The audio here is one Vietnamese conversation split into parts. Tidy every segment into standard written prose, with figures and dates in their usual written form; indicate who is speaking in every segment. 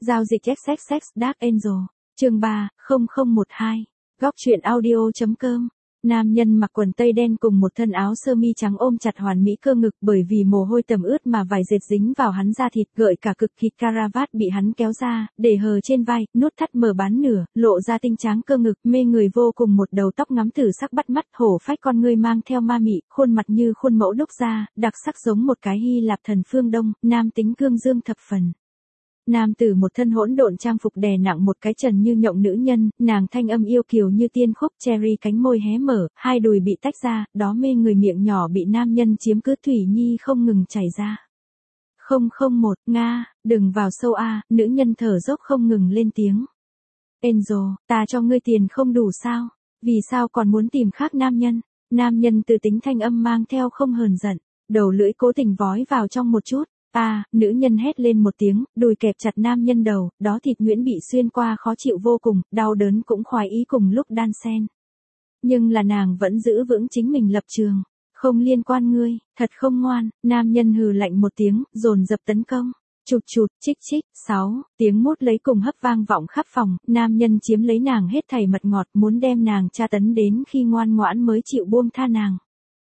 Speaker 1: Giao dịch XXX Dark Angel, chương 3, 0012, góc truyện audio.com. Nam nhân mặc quần tây đen cùng một thân áo sơ mi trắng ôm chặt hoàn mỹ cơ ngực, bởi vì mồ hôi tầm ướt mà vải dệt dính vào hắn da thịt, gợi cả cực kỳ caravat bị hắn kéo ra, để hờ trên vai, nút thắt mở bán nửa, lộ ra tinh tráng cơ ngực, mê người vô cùng. Một đầu tóc ngắm tử sắc bắt mắt, hổ phách con ngươi mang theo ma mị, khuôn mặt như khuôn mẫu đúc ra, đặc sắc giống một cái Hy Lạp thần phương Đông, nam tính cương dương thập phần. Nam tử một thân hỗn độn trang phục đè nặng một cái trần như nhộng nữ nhân, nàng thanh âm yêu kiều như tiên khúc, cherry cánh môi hé mở, hai đùi bị tách ra, đó mê người miệng nhỏ bị nam nhân chiếm cứ, thủy nhi không ngừng chảy ra. 001, Nga, đừng vào sâu a, nữ nhân thở dốc không ngừng lên tiếng. Angel, ta cho ngươi tiền không đủ sao? Vì sao còn muốn tìm khác nam nhân? Nam nhân từ tính thanh âm mang theo không hờn giận, đầu lưỡi cố tình vói vào trong một chút. Nữ nhân hét lên một tiếng, đùi kẹp chặt nam nhân đầu, đó thịt nhuyễn bị xuyên qua khó chịu vô cùng, đau đớn cũng khoái ý cùng lúc đan xen. Nhưng là nàng vẫn giữ vững chính mình lập trường. Không liên quan ngươi, thật không ngoan, nam nhân hừ lạnh một tiếng, dồn dập tấn công. Chụp chụp, chích chích, 6, tiếng mút lấy cùng hấp vang vọng khắp phòng, nam nhân chiếm lấy nàng hết thảy mật ngọt, muốn đem nàng tra tấn đến khi ngoan ngoãn mới chịu buông tha nàng.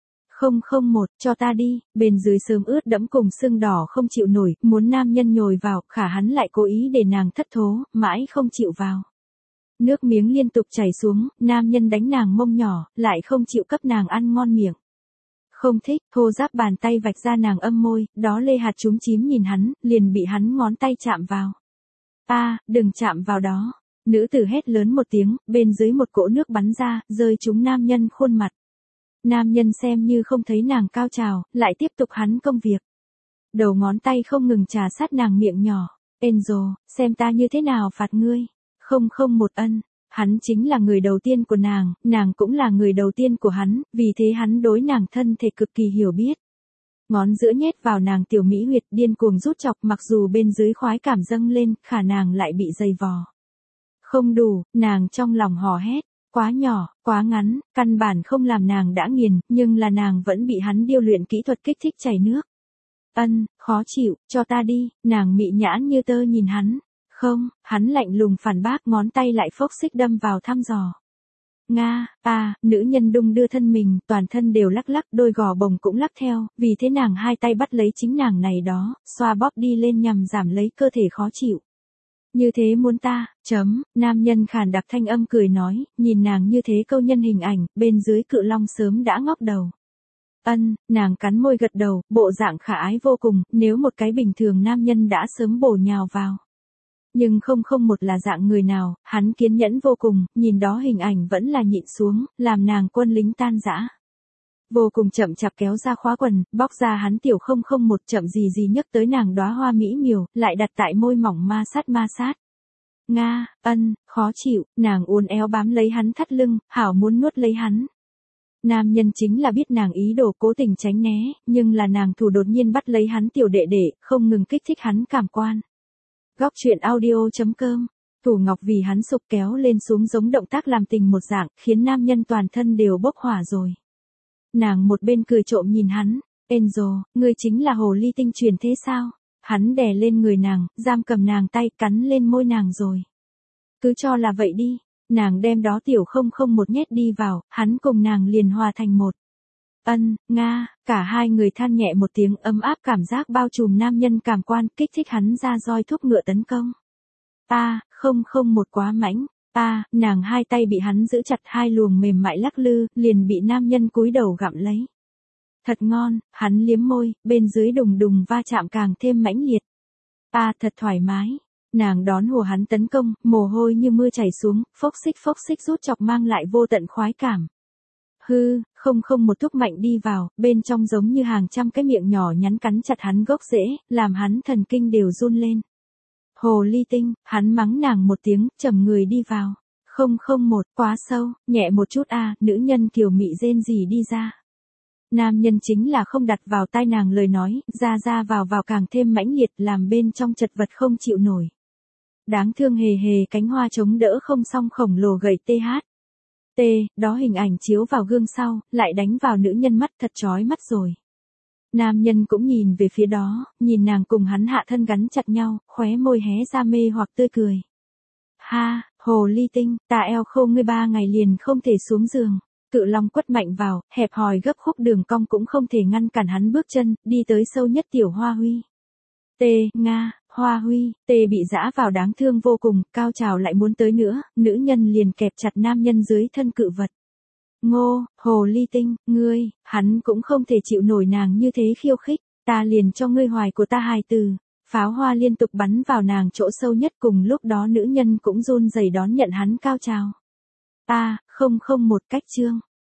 Speaker 1: 001, cho ta đi, bên dưới sớm ướt đẫm cùng sưng đỏ không chịu nổi, muốn nam nhân nhồi vào, khả hắn lại cố ý để nàng thất thố, mãi không chịu vào. Nước miếng liên tục chảy xuống, nam nhân đánh nàng mông nhỏ, lại không chịu cấp nàng ăn ngon miệng. Không thích, thô ráp bàn tay vạch ra nàng âm môi, đó lê hạt trúng chím nhìn hắn, liền bị hắn ngón tay chạm vào. Đừng chạm vào đó. Nữ tử hét lớn một tiếng, bên dưới một cỗ nước bắn ra, rơi trúng nam nhân khuôn mặt. Nam nhân xem như không thấy nàng cao trào, lại tiếp tục hắn công việc. Đầu ngón tay không ngừng trà sát nàng miệng nhỏ. Angel, xem ta như thế nào phạt ngươi. 001 ân. Hắn chính là người đầu tiên của nàng cũng là người đầu tiên của hắn, vì thế hắn đối nàng thân thể cực kỳ hiểu biết. Ngón giữa nhét vào nàng tiểu mỹ huyệt, điên cuồng rút chọc, mặc dù bên dưới khoái cảm dâng lên, khả nàng lại bị dày vò. Không đủ, nàng trong lòng hò hét. Quá nhỏ, quá ngắn, căn bản không làm nàng đã nghiền, nhưng là nàng vẫn bị hắn điêu luyện kỹ thuật kích thích chảy nước. Khó chịu, cho ta đi, nàng mị nhãn như tơ nhìn hắn. Không, hắn lạnh lùng phản bác, ngón tay lại phốc xích đâm vào thăm dò. Nga, nữ nhân đung đưa thân mình, toàn thân đều lắc lắc, đôi gò bồng cũng lắc theo, vì thế nàng hai tay bắt lấy chính nàng này đó, xoa bóp đi lên nhằm giảm lấy cơ thể khó chịu. Như thế muốn ta, nam nhân khàn đặc thanh âm cười nói, nhìn nàng như thế câu nhân hình ảnh, bên dưới cự long sớm đã ngóc đầu. Nàng cắn môi gật đầu, bộ dạng khả ái vô cùng, nếu một cái bình thường nam nhân đã sớm bổ nhào vào. Nhưng 001 là dạng người nào, hắn kiên nhẫn vô cùng, nhìn đó hình ảnh vẫn là nhịn xuống, làm nàng quân lính tan rã. Vô cùng chậm chạp kéo ra khóa quần, bóc ra hắn tiểu 001, chậm gì nhấc tới nàng đóa hoa mỹ miều, lại đặt tại môi mỏng ma sát. Nga, khó chịu, nàng uốn éo bám lấy hắn thắt lưng, hảo muốn nuốt lấy hắn. Nam nhân chính là biết nàng ý đồ cố tình tránh né, nhưng là nàng thủ đột nhiên bắt lấy hắn tiểu đệ đệ, không ngừng kích thích hắn cảm quan. Góc truyện audio.com. Thủ ngọc vì hắn sục kéo lên xuống giống động tác làm tình một dạng, khiến nam nhân toàn thân đều bốc hỏa rồi. Nàng một bên cười trộm nhìn hắn. Angel, ngươi chính là hồ ly tinh truyền thế sao? Hắn đè lên người nàng, giam cầm nàng tay, cắn lên môi nàng rồi. Cứ cho là vậy đi. Nàng đem đó tiểu 001 nhét đi vào, hắn cùng nàng liền hòa thành một. Nga, cả hai người than nhẹ một tiếng, ấm áp cảm giác bao trùm nam nhân cảm quan, kích thích hắn ra roi thúc ngựa tấn công. 001 quá mãnh. Nàng hai tay bị hắn giữ chặt, hai luồng mềm mại lắc lư, liền bị nam nhân cúi đầu gặm lấy. Thật ngon, hắn liếm môi, bên dưới đùng đùng va chạm càng thêm mãnh liệt. Thật thoải mái. Nàng đón hùa hắn tấn công, mồ hôi như mưa chảy xuống, phốc xích rút chọc mang lại vô tận khoái cảm. 001 thúc mạnh đi vào, bên trong giống như hàng trăm cái miệng nhỏ nhắn cắn chặt hắn gốc rễ, làm hắn thần kinh đều run lên. Hồ ly tinh, hắn mắng nàng một tiếng, chầm người đi vào. 001, quá sâu, nhẹ một chút nữ nhân kiều mị rên rỉ đi ra. Nam nhân chính là không đặt vào tai nàng lời nói, ra vào càng thêm mãnh liệt, làm bên trong chật vật không chịu nổi. Đáng thương hề cánh hoa chống đỡ không xong khổng lồ gầy đó hình ảnh chiếu vào gương sau, lại đánh vào nữ nhân mắt, thật chói mắt rồi. Nam nhân cũng nhìn về phía đó, nhìn nàng cùng hắn hạ thân gắn chặt nhau, khóe môi hé ra mê hoặc tươi cười. Ha, hồ ly tinh, ta eo khô ngươi 3 ngày liền không thể xuống giường. Cự long quất mạnh vào, hẹp hòi gấp khúc đường cong cũng không thể ngăn cản hắn bước chân, đi tới sâu nhất tiểu Hoa Huy. Nga, Hoa Huy, bị dã vào đáng thương vô cùng, cao trào lại muốn tới nữa, nữ nhân liền kẹp chặt nam nhân dưới thân cự vật. Ngô, hồ ly tinh, ngươi, hắn cũng không thể chịu nổi nàng như thế khiêu khích, ta liền cho ngươi hoài của ta hài từ. Pháo hoa liên tục bắn vào nàng chỗ sâu nhất, cùng lúc đó nữ nhân cũng run rẩy đón nhận hắn cao trào. 001 cách chương.